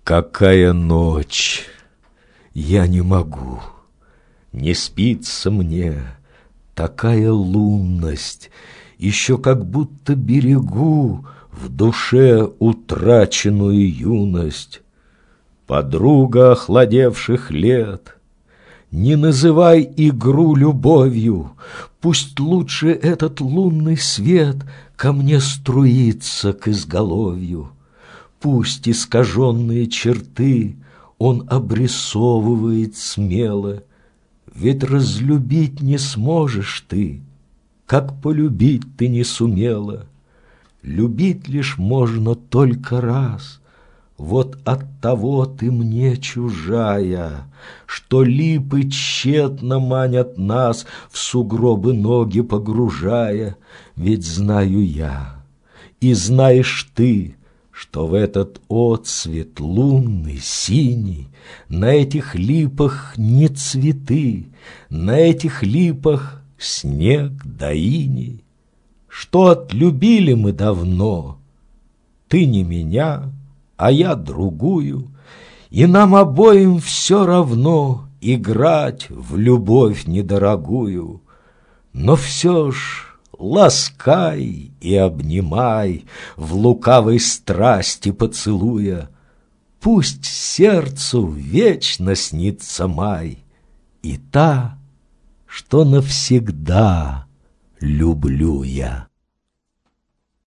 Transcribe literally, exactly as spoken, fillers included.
Какая ночь! Я не могу, не спится мне. Такая лунность, еще как будто берегу в душе утраченную юность. Подруга охладевших лет, не называй игру любовью, пусть лучше этот лунный свет ко мне струится к изголовью. Пусть искаженные черты он обрисовывает смело, ведь разлюбить не сможешь ты, как полюбить ты не сумела. Любить лишь можно только раз, вот оттого ты мне чужая, что липы тщетно манят нас, в сугробы ноги погружая. Ведь знаю я, и знаешь ты, что в этот отсвет лунный, синий, на этих липах не цветы, на этих липах снег да иней. Что отлюбили мы давно, ты не меня, а я другую, и нам обоим все равно играть в любовь недорогую. Но все ж ласкай и обнимай, в лукавой страсти поцелуя. Пусть сердцу вечно снится май и та, что навсегда люблю я.